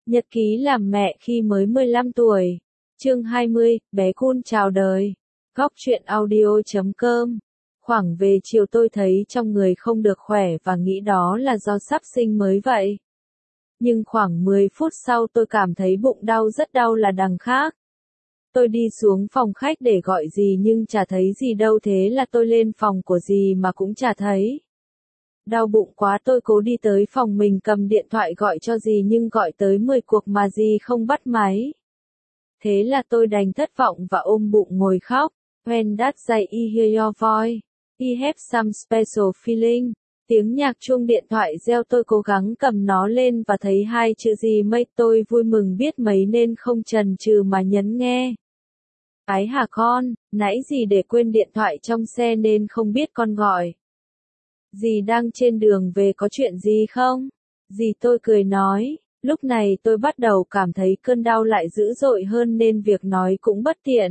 Nhật ký làm mẹ khi mới 15 tuổi. Chương 20, bé Kun chào đời. Góc truyện audio.com. Khoảng về chiều tôi thấy trong người không được khỏe và nghĩ đó là do sắp sinh mới vậy. Nhưng khoảng 10 phút sau tôi cảm thấy bụng đau rất đau là đằng khác. Tôi đi xuống phòng khách để gọi dì nhưng chả thấy gì đâu, thế là tôi lên phòng của dì mà cũng chả thấy. Đau bụng quá tôi cố đi tới phòng mình cầm điện thoại gọi cho dì nhưng gọi tới 10 cuộc mà dì không bắt máy. Thế là tôi đành thất vọng và ôm bụng ngồi khóc. When that day I hear your voice, I have some special feeling. Tiếng nhạc chuông điện thoại reo, tôi cố gắng cầm nó lên và thấy hai chữ gì mây, tôi vui mừng biết mấy nên không chần chừ mà nhấn nghe. Ái hả con, nãy dì để quên điện thoại trong xe nên không biết con gọi. Dì đang trên đường về, có chuyện gì không? Dì tôi cười nói. Lúc này tôi bắt đầu cảm thấy cơn đau lại dữ dội hơn nên việc nói cũng bất tiện.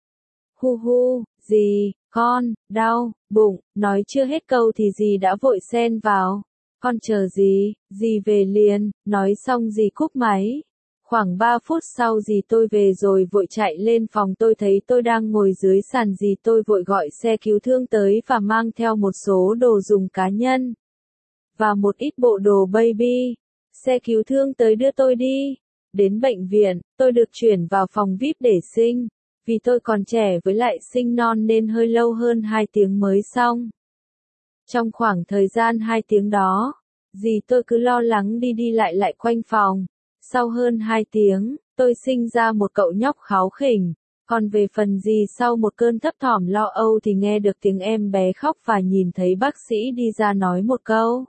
Hu hu, dì, con, đau, bụng, nói chưa hết câu thì dì đã vội xen vào. Con chờ dì về liền, nói xong dì cúp máy. Khoảng 3 phút sau dì tôi về rồi vội chạy lên phòng, tôi thấy tôi đang ngồi dưới sàn, dì tôi vội gọi xe cứu thương tới và mang theo một số đồ dùng cá nhân. Và một ít bộ đồ baby. Xe cứu thương tới đưa tôi đi. Đến bệnh viện, tôi được chuyển vào phòng VIP để sinh. Vì tôi còn trẻ với lại sinh non nên hơi lâu hơn 2 tiếng mới xong. Trong khoảng thời gian 2 tiếng đó, dì tôi cứ lo lắng đi đi lại lại quanh phòng. Sau hơn 2 tiếng, tôi sinh ra một cậu nhóc kháu khỉnh. Còn về phần dì, sau một cơn thấp thỏm lo âu thì nghe được tiếng em bé khóc và nhìn thấy bác sĩ đi ra nói một câu.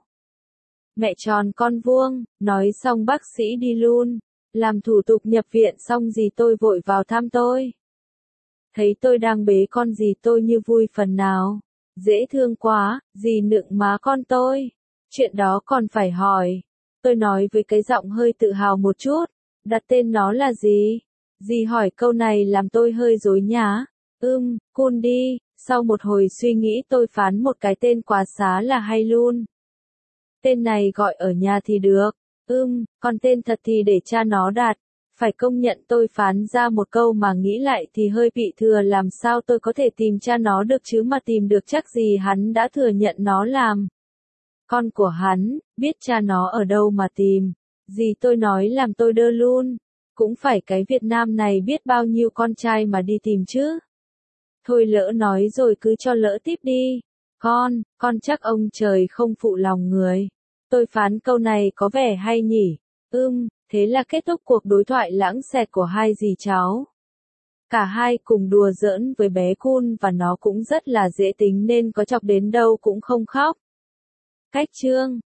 Mẹ tròn con vuông, nói xong bác sĩ đi luôn. Làm thủ tục nhập viện xong dì tôi vội vào thăm tôi. Thấy tôi đang bế con, dì tôi như vui phần nào. Dễ thương quá, dì nựng má con tôi. Chuyện đó còn phải hỏi. Tôi nói với cái giọng hơi tự hào một chút. Đặt tên nó là gì? Dì hỏi câu này làm tôi hơi rối nhá. Kun đi. Sau một hồi suy nghĩ tôi phán một cái tên quá xá là hay luôn. Tên này gọi ở nhà thì được. Còn tên thật thì để cha nó đặt. Phải công nhận tôi phán ra một câu mà nghĩ lại thì hơi bị thừa, làm sao tôi có thể tìm cha nó được chứ, mà tìm được chắc gì hắn đã thừa nhận nó làm con của hắn, biết cha nó ở đâu mà tìm. Dì tôi nói làm tôi đơ luôn. Cũng phải cái Việt Nam này biết bao nhiêu con trai mà đi tìm chứ. Thôi lỡ nói rồi cứ cho lỡ tiếp đi. Con chắc ông trời không phụ lòng người. Tôi phán câu này có vẻ hay nhỉ. Thế là kết thúc cuộc đối thoại lãng xẹt của hai dì cháu. Cả hai cùng đùa giỡn với bé Kun và nó cũng rất là dễ tính nên có chọc đến đâu cũng không khóc. Cách chương